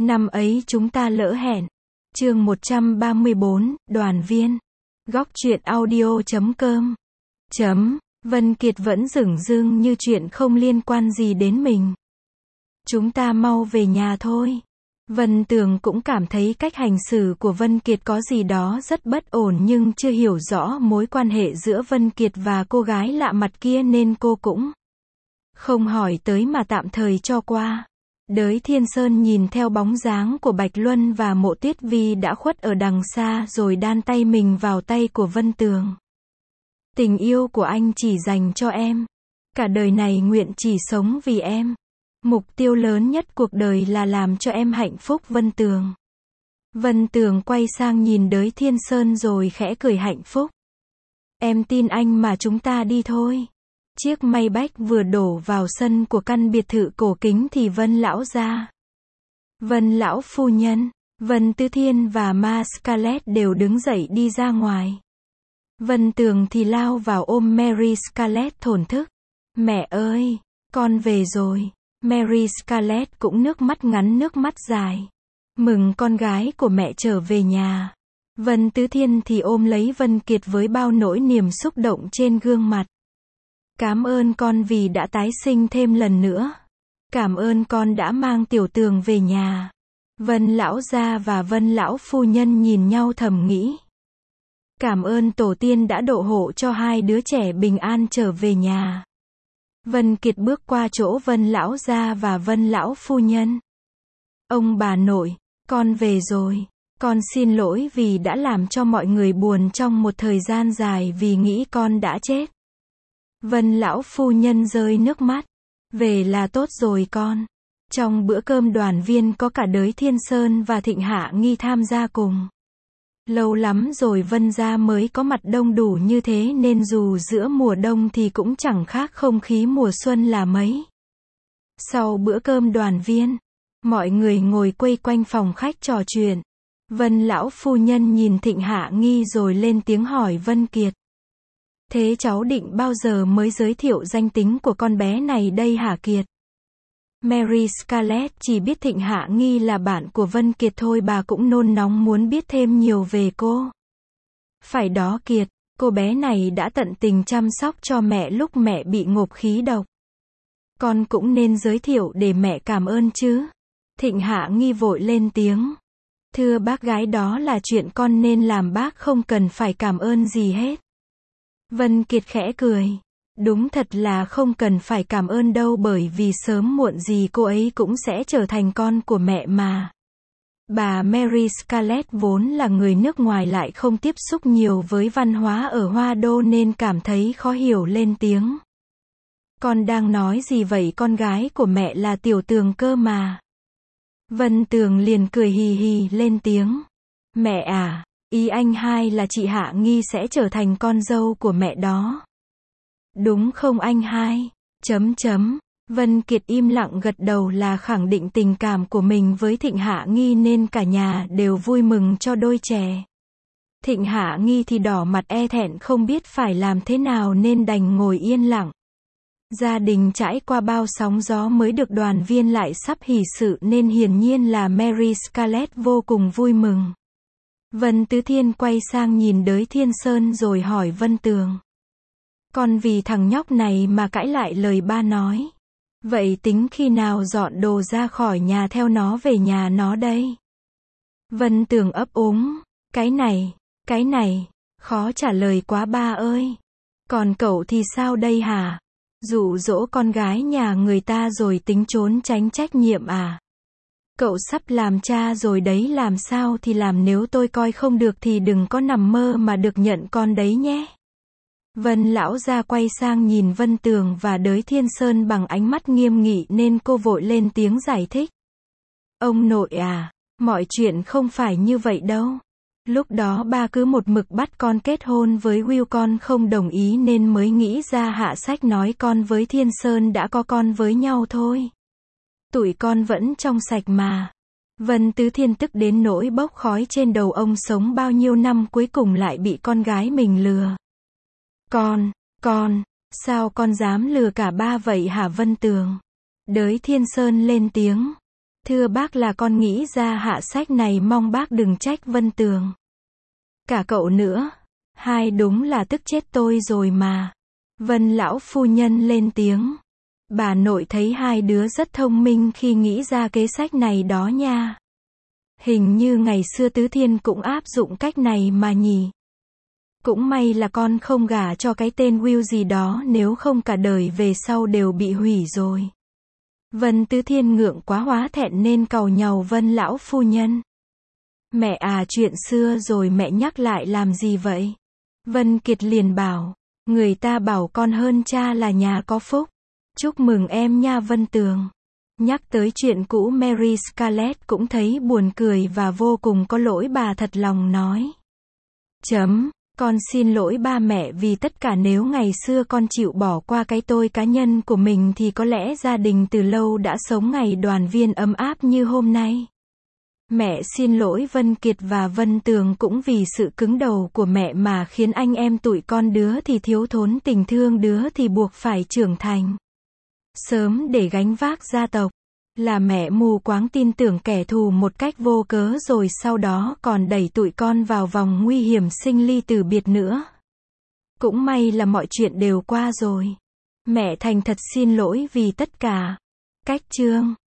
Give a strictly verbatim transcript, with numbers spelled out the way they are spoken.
Năm ấy chúng ta lỡ hẹn. Chương một trăm ba mươi bốn, đoàn viên. Góc truyện audio chấm com. Chấm. Vân Kiệt vẫn dửng dưng như chuyện không liên quan gì đến mình. Chúng ta mau về nhà thôi. Vân Tường cũng cảm thấy cách hành xử của Vân Kiệt có gì đó rất bất ổn nhưng chưa hiểu rõ mối quan hệ giữa Vân Kiệt và cô gái lạ mặt kia nên cô cũng không hỏi tới mà tạm thời cho qua. Đới Thiên Sơn nhìn theo bóng dáng của Bạch Luân và Mộ Tuyết Vi đã khuất ở đằng xa rồi đan tay mình vào tay của Vân Tường. Tình yêu của anh chỉ dành cho em. Cả đời này nguyện chỉ sống vì em. Mục tiêu lớn nhất cuộc đời là làm cho em hạnh phúc Vân Tường. Vân Tường quay sang nhìn Đới Thiên Sơn rồi khẽ cười hạnh phúc. Em tin anh mà chúng ta đi thôi. Chiếc Maybach vừa đổ vào sân của căn biệt thự cổ kính thì Vân lão gia, Vân lão phu nhân, Vân Tứ Thiên và Ma Scarlett đều đứng dậy đi ra ngoài. Vân Tường thì lao vào ôm Mary Scarlett thổn thức. Mẹ ơi, con về rồi. Mary Scarlett cũng nước mắt ngắn nước mắt dài. Mừng con gái của mẹ trở về nhà. Vân Tứ Thiên thì ôm lấy Vân Kiệt với bao nỗi niềm xúc động trên gương mặt. Cảm ơn con vì đã tái sinh thêm lần nữa. Cảm ơn con đã mang Tiểu Tường về nhà. Vân lão gia và Vân lão phu nhân nhìn nhau thầm nghĩ. Cảm ơn tổ tiên đã độ hộ cho hai đứa trẻ bình an trở về nhà. Vân Kiệt bước qua chỗ Vân lão gia và Vân lão phu nhân. Ông bà nội, con về rồi. Con xin lỗi vì đã làm cho mọi người buồn trong một thời gian dài vì nghĩ con đã chết. Vân lão phu nhân rơi nước mắt. Về là tốt rồi con. Trong bữa cơm đoàn viên có cả Đới Thiên Sơn và Thịnh Hạ Nghi tham gia cùng. Lâu lắm rồi Vân gia mới có mặt đông đủ như thế nên dù giữa mùa đông thì cũng chẳng khác không khí mùa xuân là mấy. Sau bữa cơm đoàn viên, mọi người ngồi quây quanh phòng khách trò chuyện. Vân lão phu nhân nhìn Thịnh Hạ Nghi rồi lên tiếng hỏi Vân Kiệt. Thế cháu định bao giờ mới giới thiệu danh tính của con bé này đây hả Kiệt? Mary Scarlett chỉ biết Thịnh Hạ Nghi là bạn của Vân Kiệt thôi, bà cũng nôn nóng muốn biết thêm nhiều về cô. Phải đó Kiệt, cô bé này đã tận tình chăm sóc cho mẹ lúc mẹ bị ngộp khí độc. Con cũng nên giới thiệu để mẹ cảm ơn chứ. Thịnh Hạ Nghi vội lên tiếng. Thưa bác gái, đó là chuyện con nên làm, bác không cần phải cảm ơn gì hết. Vân Kiệt khẽ cười. Đúng thật là không cần phải cảm ơn đâu, bởi vì sớm muộn gì cô ấy cũng sẽ trở thành con của mẹ mà. Bà Mary Scarlett vốn là người nước ngoài lại không tiếp xúc nhiều với văn hóa ở Hoa Đô nên cảm thấy khó hiểu lên tiếng. Con đang nói gì vậy, con gái của mẹ là Tiểu Tường cơ mà. Vân Tường liền cười hì hì lên tiếng. Mẹ à, ý anh hai là chị Hạ Nghi sẽ trở thành con dâu của mẹ đó. Đúng không anh hai? Chấm chấm. Vân Kiệt im lặng gật đầu là khẳng định tình cảm của mình với Thịnh Hạ Nghi nên cả nhà đều vui mừng cho đôi trẻ. Thịnh Hạ Nghi thì đỏ mặt e thẹn không biết phải làm thế nào nên đành ngồi yên lặng. Gia đình trải qua bao sóng gió mới được đoàn viên lại sắp hỷ sự nên hiển nhiên là Mary Scarlett vô cùng vui mừng. Vân Tứ Thiên quay sang nhìn Đới Thiên Sơn rồi hỏi Vân Tường. Con vì thằng nhóc này mà cãi lại lời ba nói. Vậy tính khi nào dọn đồ ra khỏi nhà theo nó về nhà nó đây? Vân Tường ấp úng. Cái này, cái này, khó trả lời quá ba ơi. Còn cậu thì sao đây hả? Dụ dỗ con gái nhà người ta rồi tính trốn tránh trách nhiệm à? Cậu sắp làm cha rồi đấy, làm sao thì làm, nếu tôi coi không được thì đừng có nằm mơ mà được nhận con đấy nhé. Vân lão gia quay sang nhìn Vân Tường và Đới Thiên Sơn bằng ánh mắt nghiêm nghị nên cô vội lên tiếng giải thích. Ông nội à, mọi chuyện không phải như vậy đâu. Lúc đó ba cứ một mực bắt con kết hôn với Will, con không đồng ý nên mới nghĩ ra hạ sách nói con với Thiên Sơn đã có con với nhau thôi. Tụi con vẫn trong sạch mà. Vân Tứ Thiên tức đến nỗi bốc khói trên đầu, ông sống bao nhiêu năm cuối cùng lại bị con gái mình lừa. Con, con, sao con dám lừa cả ba vậy hả Vân Tường? Đới Thiên Sơn lên tiếng. Thưa bác là con nghĩ ra hạ sách này mong bác đừng trách Vân Tường. Cả cậu nữa. Hai đúng là tức chết tôi rồi mà. Vân lão phu nhân lên tiếng. Bà nội thấy hai đứa rất thông minh khi nghĩ ra kế sách này đó nha. Hình như ngày xưa Tứ Thiên cũng áp dụng cách này mà nhỉ. Cũng may là con không gả cho cái tên Will gì đó, nếu không cả đời về sau đều bị hủy rồi. Vân Tứ Thiên ngượng quá hóa thẹn nên càu nhàu Vân lão phu nhân. Mẹ à, chuyện xưa rồi mẹ nhắc lại làm gì vậy? Vân Kiệt liền bảo, người ta bảo con hơn cha là nhà có phúc. Chúc mừng em nha Vân Tường. Nhắc tới chuyện cũ Mary Scarlett cũng thấy buồn cười và vô cùng có lỗi, bà thật lòng nói. Chấm, con xin lỗi ba mẹ vì tất cả, nếu ngày xưa con chịu bỏ qua cái tôi cá nhân của mình thì có lẽ gia đình từ lâu đã sống ngày đoàn viên ấm áp như hôm nay. Mẹ xin lỗi Vân Kiệt và Vân Tường cũng vì sự cứng đầu của mẹ mà khiến anh em tụi con đứa thì thiếu thốn tình thương, đứa thì buộc phải trưởng thành sớm để gánh vác gia tộc. Là mẹ mù quáng tin tưởng kẻ thù một cách vô cớ, rồi sau đó còn đẩy tụi con vào vòng nguy hiểm sinh ly tử biệt nữa. Cũng may là mọi chuyện đều qua rồi. Mẹ thành thật xin lỗi vì tất cả. Cách chương